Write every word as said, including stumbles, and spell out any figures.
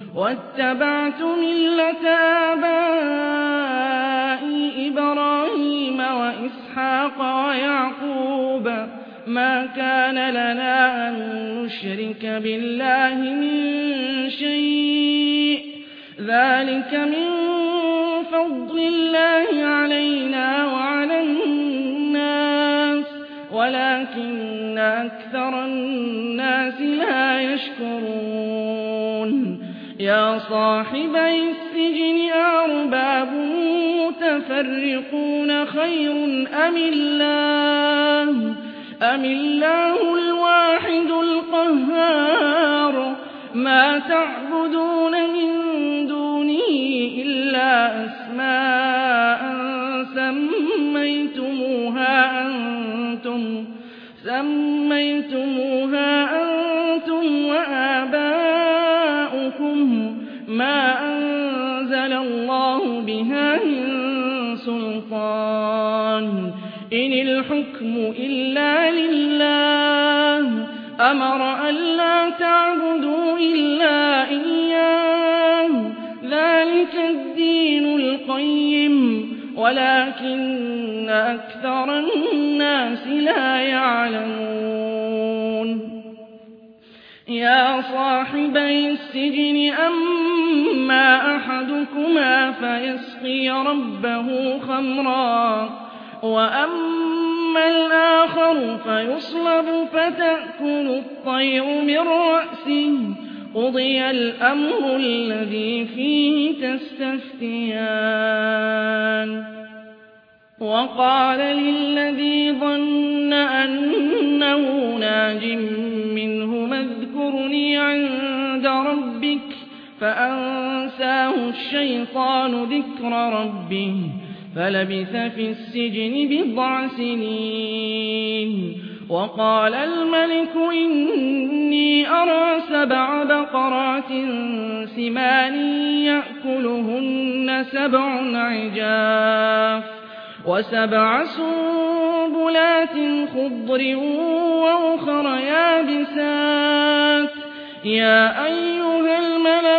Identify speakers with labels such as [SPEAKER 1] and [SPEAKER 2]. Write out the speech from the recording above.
[SPEAKER 1] واتبعت ملة آبائي إبراهيم وإسحاق ويعقوب ما كان لنا أن نشرك بالله من شيء ذلك من فضل الله علينا وعلى الناس ولكن أكثر الناس لا يشكرون يا صاحبي السجن أأرباب متفرقون خير أم الله أم الله الواحد القهار ما تعبدون من دونه إلا أسماء سميتموها أنتم سميتموها أنتم وآباؤكم ما أنزل الله بها من سلطان إن الحكم إلا لله أمر ألا تعبدوا إلا إياه ذلك الدين القيم ولكن أكثر الناس لا يعلمون يا صاحبي السجن أما أحدكما فيسقي ربه خمرا وأما الآخر فيصلب فتأكل الطير من رأسه قضي الأمر الذي فيه تستفتيان وقال للذي ظن أنه ناج منه اذكرني عند ربك فأنساه الشيطان ذكر ربه فلبث في السجن بضع سنين وقال الملك إني أرى سبع بقرات سمان يأكلهن سبع عجاف وسبع سنبلات خضر وأخر يابسات يا أيها الملأ